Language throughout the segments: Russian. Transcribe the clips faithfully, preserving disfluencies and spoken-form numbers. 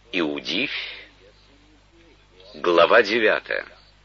Иудифь, глава девятая.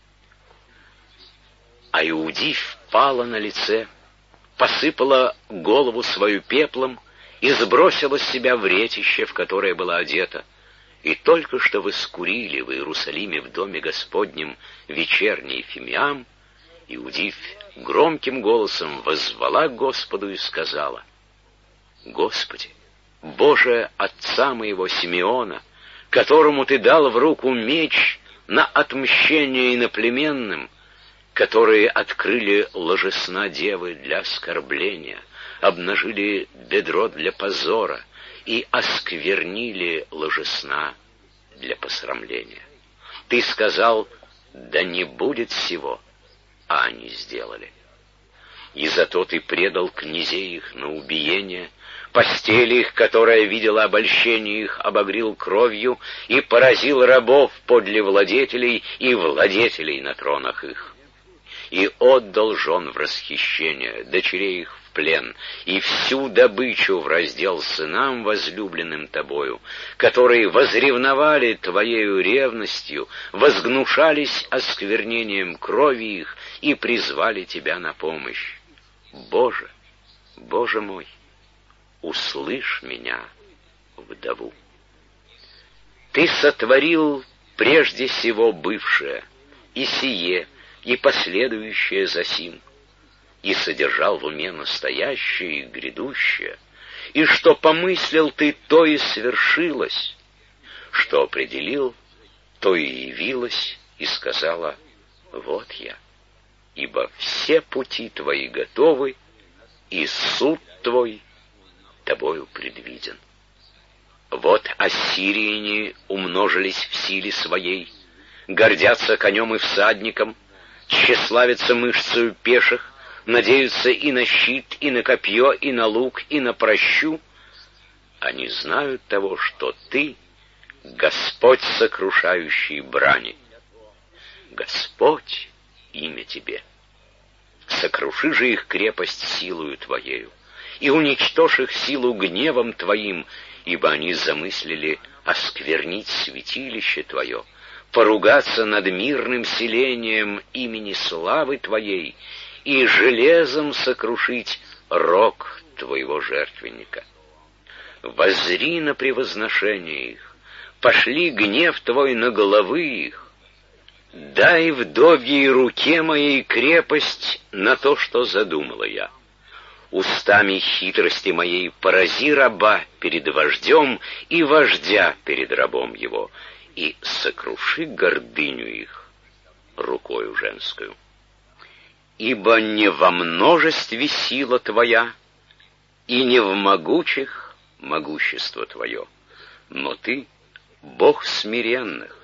А Иудифь пала на лице, посыпала голову свою пеплом и сбросила с себя вретище, в которое была одета. И только что вы скурили в Иерусалиме в доме Господнем вечерний фимиам, Иудифь громким голосом воззвала к Господу и сказала: «Господи, Боже отца моего Симеона, которому ты дал в руку меч на отмщение иноплеменным, которые открыли ложесна девы для оскорбления, обнажили бедро для позора и осквернили ложесна для посрамления. Ты сказал: да не будет сего, а они сделали. И зато ты предал князей их на убиение, постели их, которая видела обольщение их, обогрил кровью и поразил рабов подле владетелей и владетелей на тронах их. И отдал жен в расхищение, дочерей их в плен, и всю добычу в раздел сынам, возлюбленным тобою, которые возревновали твоею ревностью, возгнушались осквернением крови их и призвали тебя на помощь. Боже, Боже мой, услышь меня, вдову. Ты сотворил прежде всего бывшее, и сие, и последующее за сим, и содержал в уме настоящее и грядущее, и что помыслил ты, то и свершилось, что определил, то и явилось, и сказала: вот я, ибо все пути твои готовы, и суд твой тобою предвиден. Вот ассирияне умножились в силе своей, гордятся конем и всадником, тщеславятся мышцею пеших, надеются и на щит, и на копье, и на лук, и на прощу. Они знают того, что ты — Господь, сокрушающий брани. Господь — имя тебе. Сокруши же их крепость силою твоею, и уничтожь их силу гневом твоим, ибо они замыслили осквернить святилище твое, поругаться над мирным селением имени славы твоей и железом сокрушить рог твоего жертвенника. Воззри на превозношение их, пошли гнев твой на головы их, дай вдовьей руке моей крепость на то, что задумала я. Устами хитрости моей порази раба перед вождем и вождя перед рабом его, и сокруши гордыню их рукою женскую. Ибо не во множестве сила твоя, и не в могучих могущество твое, но ты — Бог смиренных,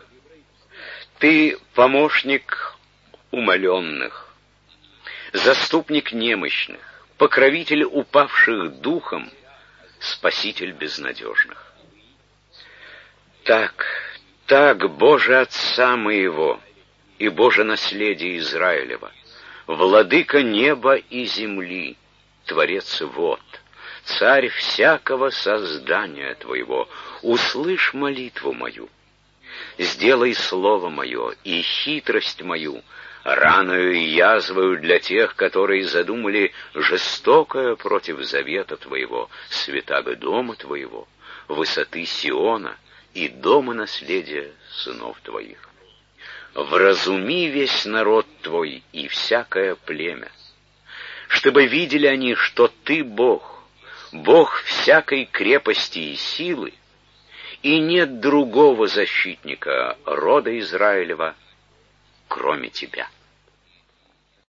ты — помощник умоленных, заступник немощных, покровитель упавших духом, спаситель безнадежных. Так, так, Боже Отца моего и Боже наследие Израилева, владыка неба и земли, Творец вод, Царь всякого создания Твоего, услышь молитву мою, сделай слово мое и хитрость мою раною и язвою для тех, которые задумали жестокое против завета Твоего, святаго дома Твоего, высоты Сиона и дома наследия сынов Твоих. Вразуми весь народ Твой и всякое племя, чтобы видели они, что Ты Бог, Бог всякой крепости и силы, и нет другого защитника рода Израилева, кроме Тебя.